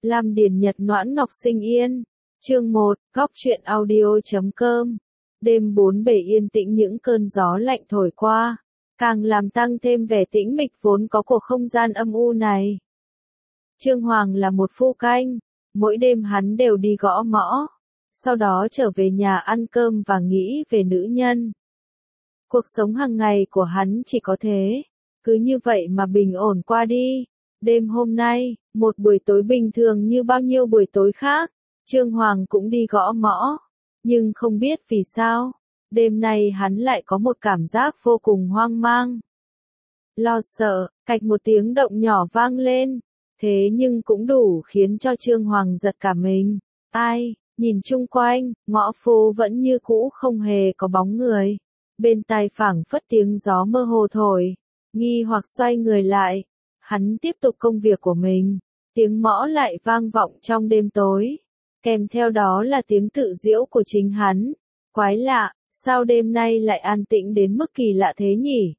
Lam Điền Nhật Noãn Ngọc Sinh Yên. Chương 1, Góc truyện audio.com. Đêm bốn bể yên tĩnh, những cơn gió lạnh thổi qua, càng làm tăng thêm vẻ tĩnh mịch vốn có của không gian âm u này. Trương Hoàng là một phu canh, mỗi đêm hắn đều đi gõ mõ, sau đó trở về nhà ăn cơm và nghĩ về nữ nhân. Cuộc sống hàng ngày của hắn chỉ có thế, cứ như vậy mà bình ổn qua đi. Đêm hôm nay, một buổi tối bình thường như bao nhiêu buổi tối khác, Trương Hoàng cũng đi gõ mõ, nhưng không biết vì sao, đêm nay hắn lại có một cảm giác vô cùng hoang mang. Lo sợ, cạch một tiếng động nhỏ vang lên, thế nhưng cũng đủ khiến cho Trương Hoàng giật cả mình. Ai, nhìn chung quanh, ngõ phố vẫn như cũ không hề có bóng người. Bên tai phảng phất tiếng gió mơ hồ thổi, nghi hoặc xoay người lại, hắn tiếp tục công việc của mình. Tiếng mõ lại vang vọng trong đêm tối, kèm theo đó là tiếng tự giễu của chính hắn. Quái lạ, sao đêm nay lại an tĩnh đến mức kỳ lạ thế nhỉ?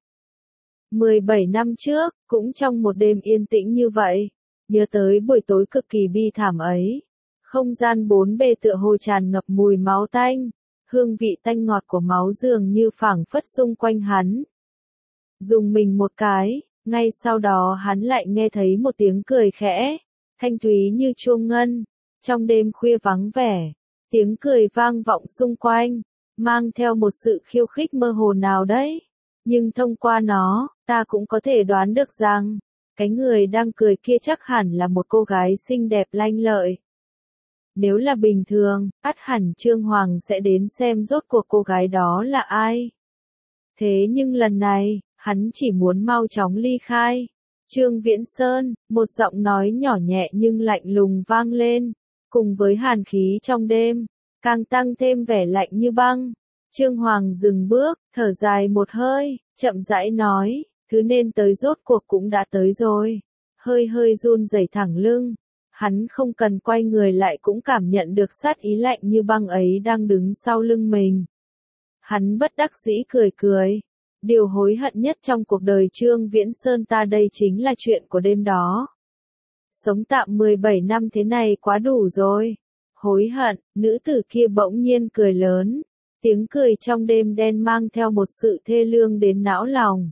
17 năm trước, cũng trong một đêm yên tĩnh như vậy, nhớ tới buổi tối cực kỳ bi thảm ấy, không gian bốn bề tựa hồ tràn ngập mùi máu tanh, hương vị tanh ngọt của máu dường như phảng phất xung quanh hắn. Dùng mình một cái, ngay sau đó hắn lại nghe thấy một tiếng cười khẽ, thanh thúy như chuông ngân. Trong đêm khuya vắng vẻ, tiếng cười vang vọng xung quanh, mang theo một sự khiêu khích mơ hồ nào đấy. Nhưng thông qua nó, ta cũng có thể đoán được rằng, cái người đang cười kia chắc hẳn là một cô gái xinh đẹp lanh lợi. Nếu là bình thường, ắt hẳn Trương Hoàng sẽ đến xem rốt cuộc cô gái đó là ai. Thế nhưng lần này, hắn chỉ muốn mau chóng ly khai. Trương Viễn Sơn, một giọng nói nhỏ nhẹ nhưng lạnh lùng vang lên, cùng với hàn khí trong đêm, càng tăng thêm vẻ lạnh như băng. Trương Hoàng dừng bước, thở dài một hơi, chậm rãi nói, thứ nên tới rốt cuộc cũng đã tới rồi. Hơi hơi run rẩy thẳng lưng, hắn không cần quay người lại cũng cảm nhận được sát ý lạnh như băng ấy đang đứng sau lưng mình. Hắn bất đắc dĩ cười cười. Điều hối hận nhất trong cuộc đời Trương Viễn Sơn ta đây chính là chuyện của đêm đó. Sống tạm 17 năm thế này quá đủ rồi. Hối hận, nữ tử kia bỗng nhiên cười lớn. Tiếng cười trong đêm đen mang theo một sự thê lương đến não lòng.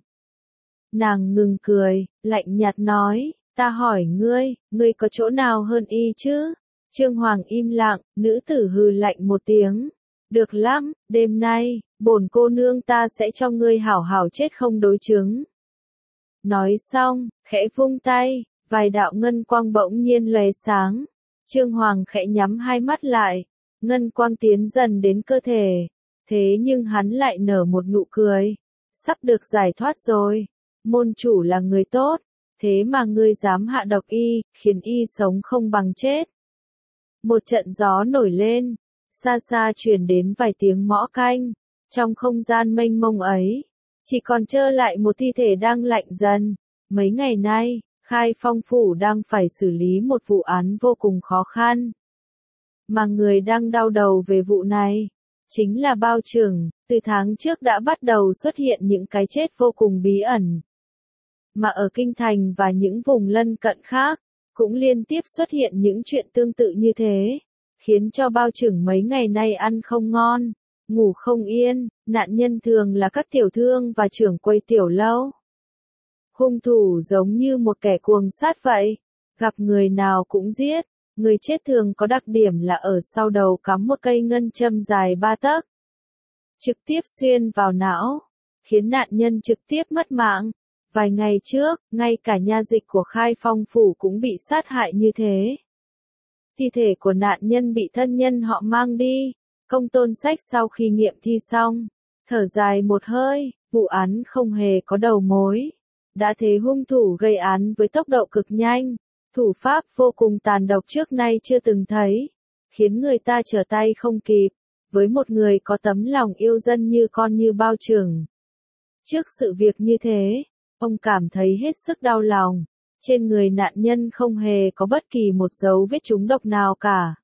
Nàng ngừng cười, lạnh nhạt nói, ta hỏi ngươi, ngươi có chỗ nào hơn y chứ? Trương Hoàng im lặng, nữ tử hừ lạnh một tiếng. Được lắm, đêm nay, bổn cô nương ta sẽ cho ngươi hảo hảo chết không đối chứng. Nói xong, khẽ vung tay, vài đạo ngân quang bỗng nhiên lóe sáng. Trương Hoàng khẽ nhắm hai mắt lại, ngân quang tiến dần đến cơ thể. Thế nhưng hắn lại nở một nụ cười. Sắp được giải thoát rồi. Môn chủ là người tốt, thế mà ngươi dám hạ độc y, khiến y sống không bằng chết. Một trận gió nổi lên. Xa xa truyền đến vài tiếng mõ canh, trong không gian mênh mông ấy, chỉ còn trơ lại một thi thể đang lạnh dần. Mấy ngày nay, Khai Phong Phủ đang phải xử lý một vụ án vô cùng khó khăn. Mà người đang đau đầu về vụ này, chính là Bao Trưởng, từ tháng trước đã bắt đầu xuất hiện những cái chết vô cùng bí ẩn. Mà ở Kinh Thành và những vùng lân cận khác, cũng liên tiếp xuất hiện những chuyện tương tự như thế, khiến cho Bao Trưởng mấy ngày nay ăn không ngon, ngủ không yên. Nạn nhân thường là các tiểu thương và trưởng quầy tiểu lâu. Hung thủ giống như một kẻ cuồng sát vậy, gặp người nào cũng giết. Người chết thường có đặc điểm là ở sau đầu cắm một cây ngân châm dài 3 tấc, trực tiếp xuyên vào não, khiến nạn nhân trực tiếp mất mạng. Vài ngày trước, ngay cả nha dịch của Khai Phong Phủ cũng bị sát hại như thế. Thi thể của nạn nhân bị thân nhân họ mang đi. Công Tôn Sách sau khi nghiệm thi xong, thở dài một hơi, vụ án không hề có đầu mối. Đã thế hung thủ gây án với tốc độ cực nhanh, thủ pháp vô cùng tàn độc trước nay chưa từng thấy, khiến người ta trở tay không kịp, với một người có tấm lòng yêu dân như con như Bao Trưởng. Trước sự việc như thế, ông cảm thấy hết sức đau lòng. Trên người nạn nhân không hề có bất kỳ một dấu vết trúng độc nào cả.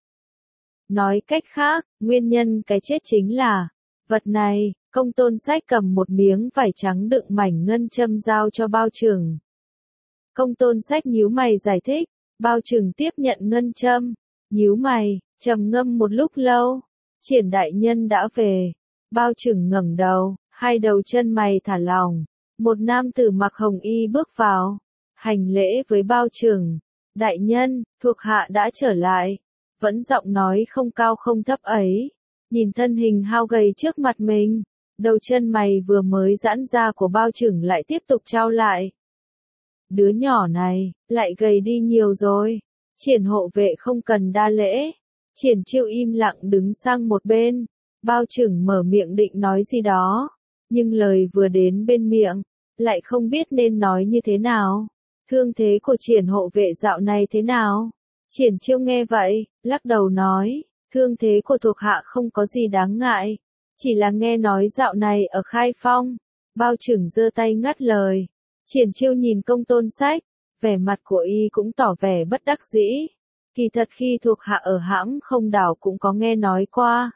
Nói cách khác, nguyên nhân cái chết chính là vật này. Công Tôn Sách cầm một miếng vải trắng đựng mảnh ngân châm giao cho Bao Trưởng. Công Tôn Sách nhíu mày giải thích, Bao Trừng tiếp nhận ngân châm, nhíu mày, trầm ngâm một lúc lâu. Triển đại nhân đã về. Bao Trừng ngẩng đầu, hai đầu chân mày thả lỏng. Một nam tử mặc hồng y bước vào, hành lễ với Bao Trừng. Đại nhân, thuộc hạ đã trở lại. Vẫn giọng nói không cao không thấp ấy. Nhìn thân hình hao gầy trước mặt mình, đầu chân mày vừa mới giãn ra của Bao Trừng lại tiếp tục trao lại. Đứa nhỏ này, lại gầy đi nhiều rồi. Triển hộ vệ không cần đa lễ. Triển Chiêu im lặng đứng sang một bên. Bao Trừng mở miệng định nói gì đó, nhưng lời vừa đến bên miệng, lại không biết nên nói như thế nào. Thương thế của Triển hộ vệ dạo này thế nào? Triển Chiêu nghe vậy, lắc đầu nói, thương thế của thuộc hạ không có gì đáng ngại, chỉ là nghe nói dạo này ở Khai Phong. Bao Trừng giơ tay ngắt lời. Triển Chiêu nhìn Công Tôn Sách, vẻ mặt của y cũng tỏ vẻ bất đắc dĩ. Kỳ thật khi thuộc hạ ở hãm không đảo cũng có nghe nói qua.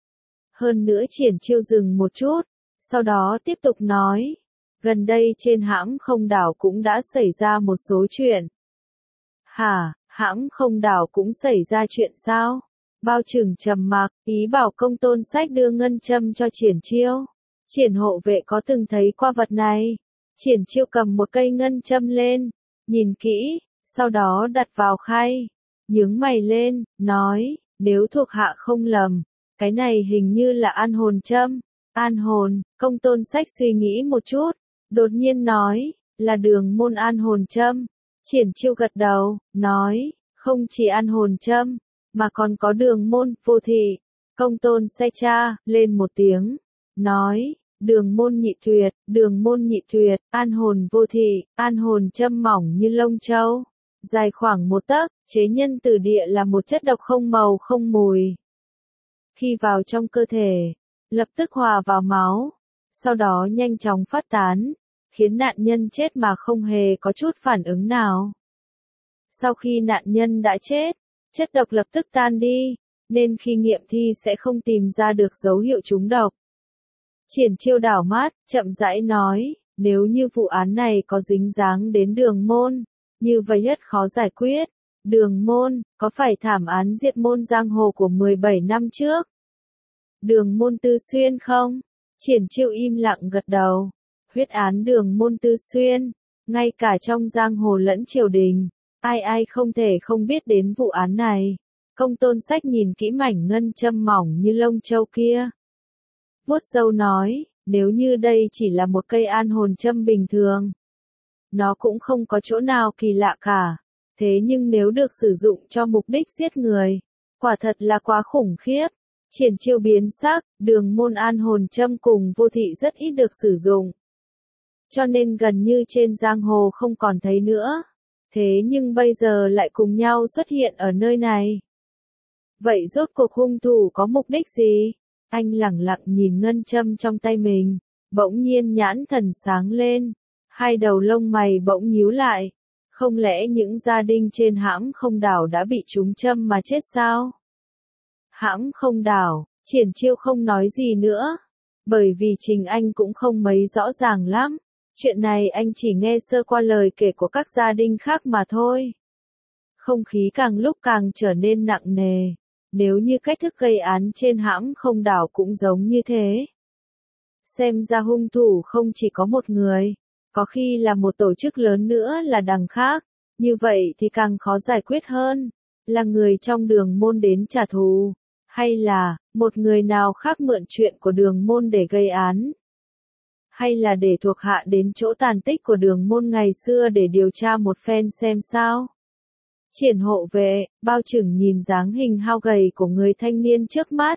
Hơn nữa Triển Chiêu dừng một chút, sau đó tiếp tục nói, gần đây trên hãm không đảo cũng đã xảy ra một số chuyện. Hả, hãm không đảo cũng xảy ra chuyện sao? Bao Trừng trầm mặc, ý bảo Công Tôn Sách đưa ngân châm cho Triển Chiêu. Triển hộ vệ có từng thấy qua vật này? Triển Chiêu cầm một cây ngân châm lên, nhìn kỹ, sau đó đặt vào khay, nhướng mày lên, nói, nếu thuộc hạ không lầm, cái này hình như là an hồn châm. An hồn, Công Tôn Sách suy nghĩ một chút, đột nhiên nói, là đường môn an hồn châm. Triển Chiêu gật đầu, nói, không chỉ an hồn châm, mà còn có đường môn, vô thị. Công Tôn Sách cha, lên một tiếng, nói, đường môn nhị tuyệt, an hồn vô thị, an hồn châm mỏng như lông châu, dài khoảng 1 tấc, chế nhân từ địa là một chất độc không màu không mùi. Khi vào trong cơ thể, lập tức hòa vào máu, sau đó nhanh chóng phát tán, khiến nạn nhân chết mà không hề có chút phản ứng nào. Sau khi nạn nhân đã chết, chất độc lập tức tan đi, nên khi nghiệm thi sẽ không tìm ra được dấu hiệu trúng độc. Triển Chiêu đảo mắt, chậm rãi nói, nếu như vụ án này có dính dáng đến đường môn, như vậy rất khó giải quyết. Đường môn, có phải thảm án diệt môn giang hồ của 17 năm trước? Đường môn Tư Xuyên không? Triển Chiêu im lặng gật đầu. Huyết án đường môn Tư Xuyên, ngay cả trong giang hồ lẫn triều đình, ai không thể không biết đến vụ án này. Công Tôn Sách nhìn kỹ mảnh ngân châm mỏng như lông châu kia, vuốt râu nói, nếu như đây chỉ là một cây an hồn châm bình thường, nó cũng không có chỗ nào kỳ lạ cả. Thế nhưng nếu được sử dụng cho mục đích giết người, quả thật là quá khủng khiếp. Triển Chiêu biến sắc, đường môn an hồn châm cùng vô thị rất ít được sử dụng, cho nên gần như trên giang hồ không còn thấy nữa. Thế nhưng bây giờ lại cùng nhau xuất hiện ở nơi này. Vậy rốt cuộc hung thủ có mục đích gì? Anh lẳng lặng nhìn ngân châm trong tay mình, bỗng nhiên nhãn thần sáng lên, hai đầu lông mày bỗng nhíu lại. Không lẽ những gia đình trên hãm không đảo đã bị trúng châm mà chết sao? Hãm không đảo, Triển Chiêu không nói gì nữa, bởi vì chính anh cũng không mấy rõ ràng lắm. Chuyện này anh chỉ nghe sơ qua lời kể của các gia đình khác mà thôi. Không khí càng lúc càng trở nên nặng nề, nếu như cách thức gây án trên hãm không đảo cũng giống như thế. Xem ra hung thủ không chỉ có một người, có khi là một tổ chức lớn nữa là đằng khác, như vậy thì càng khó giải quyết hơn. Là người trong đường môn đến trả thù, hay là một người nào khác mượn chuyện của đường môn để gây án, hay là để thuộc hạ đến chỗ tàn tích của đường môn ngày xưa để điều tra một phen xem sao. Triển hộ vệ, Bao Trừng nhìn dáng hình hao gầy của người thanh niên trước mắt,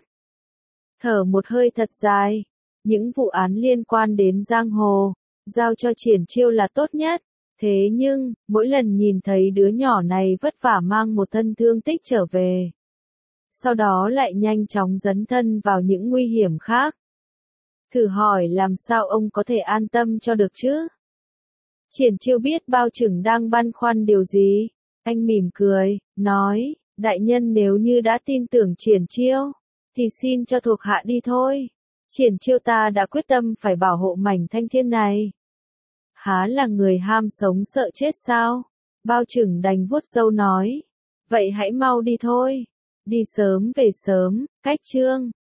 thở một hơi thật dài. Những vụ án liên quan đến giang hồ, giao cho Triển Chiêu là tốt nhất. Thế nhưng, mỗi lần nhìn thấy đứa nhỏ này vất vả mang một thân thương tích trở về, sau đó lại nhanh chóng dấn thân vào những nguy hiểm khác, thử hỏi làm sao ông có thể an tâm cho được chứ? Triển Chiêu biết Bao Trừng đang băn khoăn điều gì. Anh mỉm cười, nói, đại nhân nếu như đã tin tưởng Triển Chiêu, thì xin cho thuộc hạ đi thôi. Triển Chiêu ta đã quyết tâm phải bảo hộ mảnh thanh thiên này. Há là người ham sống sợ chết sao? Bao Trừng đành vuốt râu nói. Vậy hãy mau đi thôi. Đi sớm về sớm, cách Trương.